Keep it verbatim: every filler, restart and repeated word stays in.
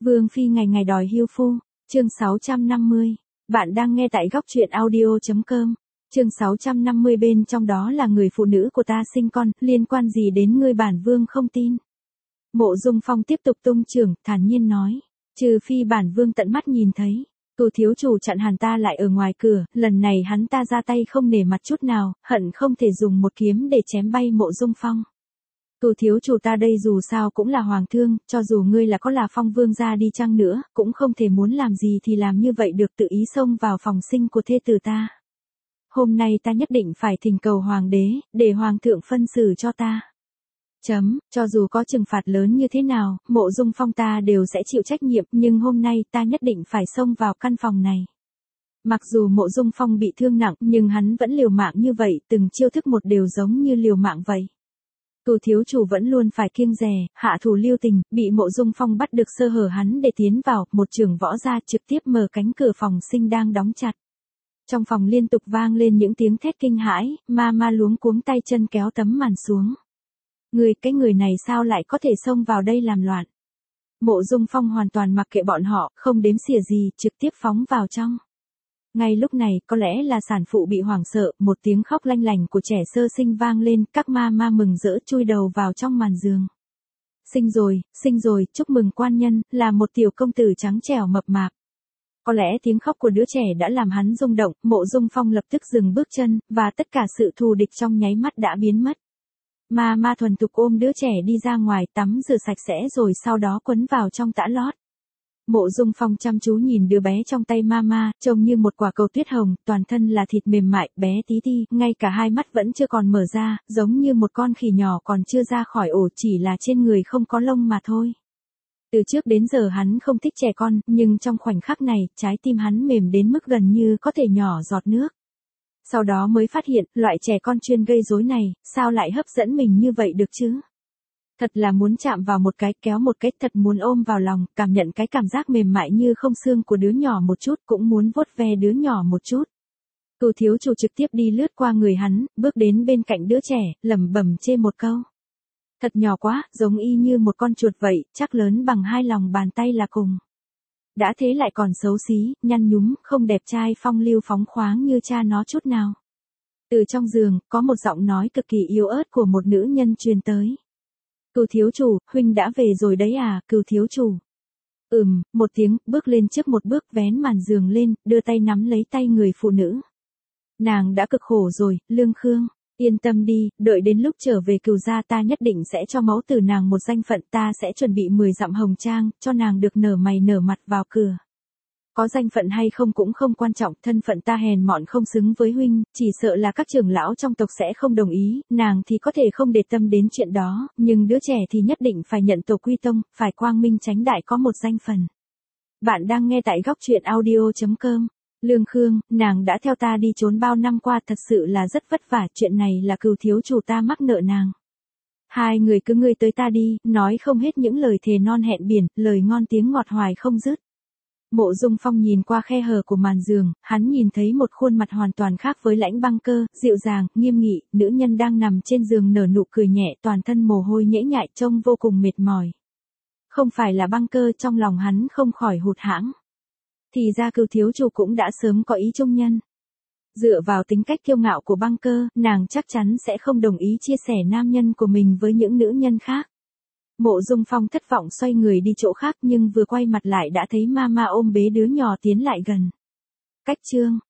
Vương phi ngày ngày đòi hưu phu, chương sáu trăm năm mươi. Bạn đang nghe tại góc truyện audio chấm com. Chương sáu trăm năm mươi bên trong đó là người phụ nữ của ta sinh con, liên quan gì đến ngươi bản vương không tin. Mộ Dung Phong tiếp tục tung trưởng, thản nhiên nói, trừ phi bản vương tận mắt nhìn thấy. Cửu thiếu chủ chặn hàn ta lại ở ngoài cửa, lần này hắn ta ra tay không nể mặt chút nào, hận không thể dùng một kiếm để chém bay Mộ Dung Phong. Cửu thiếu chủ ta đây dù sao cũng là hoàng thương, cho dù ngươi là có là Phong vương gia đi chăng nữa, cũng không thể muốn làm gì thì làm như vậy được, tự ý xông vào phòng sinh của thê tử ta. Hôm nay ta nhất định phải thỉnh cầu hoàng đế, để hoàng thượng phân xử cho ta. Chấm, cho dù có trừng phạt lớn như thế nào, Mộ Dung Phong ta đều sẽ chịu trách nhiệm, nhưng hôm nay ta nhất định phải xông vào căn phòng này. Mặc dù Mộ Dung Phong bị thương nặng, nhưng hắn vẫn liều mạng như vậy, từng chiêu thức một đều giống như liều mạng vậy. Cửu thiếu chủ vẫn luôn phải kiêng dè, hạ thủ lưu tình, bị Mộ Dung Phong bắt được sơ hở hắn để tiến vào, một trường võ ra trực tiếp mở cánh cửa phòng sinh đang đóng chặt. Trong phòng liên tục vang lên những tiếng thét kinh hãi, ma ma luống cuống tay chân kéo tấm màn xuống. Người, cái người này sao lại có thể xông vào đây làm loạn? Mộ Dung Phong hoàn toàn mặc kệ bọn họ, không đếm xỉa gì, trực tiếp phóng vào trong. Ngay lúc này, có lẽ là sản phụ bị hoảng sợ, một tiếng khóc lanh lành của trẻ sơ sinh vang lên, các ma ma mừng rỡ chui đầu vào trong màn giường. Sinh rồi, sinh rồi, chúc mừng quan nhân, là một tiểu công tử trắng trẻo mập mạp. Có lẽ tiếng khóc của đứa trẻ đã làm hắn rung động, Mộ Dung Phong lập tức dừng bước chân, và tất cả sự thù địch trong nháy mắt đã biến mất. Ma ma thuần thục ôm đứa trẻ đi ra ngoài tắm rửa sạch sẽ rồi sau đó quấn vào trong tã lót. Mộ Dung Phong chăm chú nhìn đứa bé trong tay mama, trông như một quả cầu tuyết hồng, toàn thân là thịt mềm mại, bé tí ti, ngay cả hai mắt vẫn chưa còn mở ra, giống như một con khỉ nhỏ còn chưa ra khỏi ổ, chỉ là trên người không có lông mà thôi. Từ trước đến giờ hắn không thích trẻ con, nhưng trong khoảnh khắc này, trái tim hắn mềm đến mức gần như có thể nhỏ giọt nước. Sau đó mới phát hiện, loại trẻ con chuyên gây rối này, sao lại hấp dẫn mình như vậy được chứ? Thật là muốn chạm vào một cái, kéo một cái, thật muốn ôm vào lòng, cảm nhận cái cảm giác mềm mại như không xương của đứa nhỏ một chút, cũng muốn vuốt ve đứa nhỏ một chút. Cửu thiếu chủ trực tiếp đi lướt qua người hắn, bước đến bên cạnh đứa trẻ, lẩm bẩm chê một câu. Thật nhỏ quá, giống y như một con chuột vậy, chắc lớn bằng hai lòng bàn tay là cùng. Đã thế lại còn xấu xí, nhăn nhúm, không đẹp trai phong lưu phóng khoáng như cha nó chút nào. Từ trong giường, có một giọng nói cực kỳ yếu ớt của một nữ nhân truyền tới. Cửu thiếu chủ, huynh đã về rồi đấy à, Cửu thiếu chủ. Ừm, một tiếng, bước lên trước một bước, vén màn giường lên, đưa tay nắm lấy tay người phụ nữ. Nàng đã cực khổ rồi, Lương Khương, yên tâm đi, đợi đến lúc trở về Cửu gia ta nhất định sẽ cho mẫu tử nàng một danh phận, ta sẽ chuẩn bị mười dặm hồng trang, cho nàng được nở mày nở mặt vào cửa. Có danh phận hay không cũng không quan trọng, thân phận ta hèn mọn không xứng với huynh, chỉ sợ là các trưởng lão trong tộc sẽ không đồng ý, nàng thì có thể không để tâm đến chuyện đó, nhưng đứa trẻ thì nhất định phải nhận tổ quy tông, phải quang minh chánh đại có một danh phần. Bạn đang nghe tại góc truyện audio chấm com. Lương Khương, nàng đã theo ta đi trốn bao năm qua, thật sự là rất vất vả, chuyện này là Cửu thiếu chủ ta mắc nợ nàng. Hai người cứ ngươi tới ta đi, nói không hết những lời thề non hẹn biển, lời ngon tiếng ngọt hoài không dứt. Mộ Dung Phong nhìn qua khe hở của màn giường, hắn nhìn thấy một khuôn mặt hoàn toàn khác với Lãnh Băng Cơ, dịu dàng, nghiêm nghị, nữ nhân đang nằm trên giường nở nụ cười nhẹ, toàn thân mồ hôi nhễ nhại, trông vô cùng mệt mỏi. Không phải là Băng Cơ, trong lòng hắn không khỏi hụt hẫng. Thì ra Cửu thiếu chủ cũng đã sớm có ý chung nhân. Dựa vào tính cách kiêu ngạo của Băng Cơ, nàng chắc chắn sẽ không đồng ý chia sẻ nam nhân của mình với những nữ nhân khác. Mộ Dung Phong thất vọng xoay người đi chỗ khác, nhưng vừa quay mặt lại đã thấy mama ôm bế đứa nhỏ tiến lại gần. Cách chương,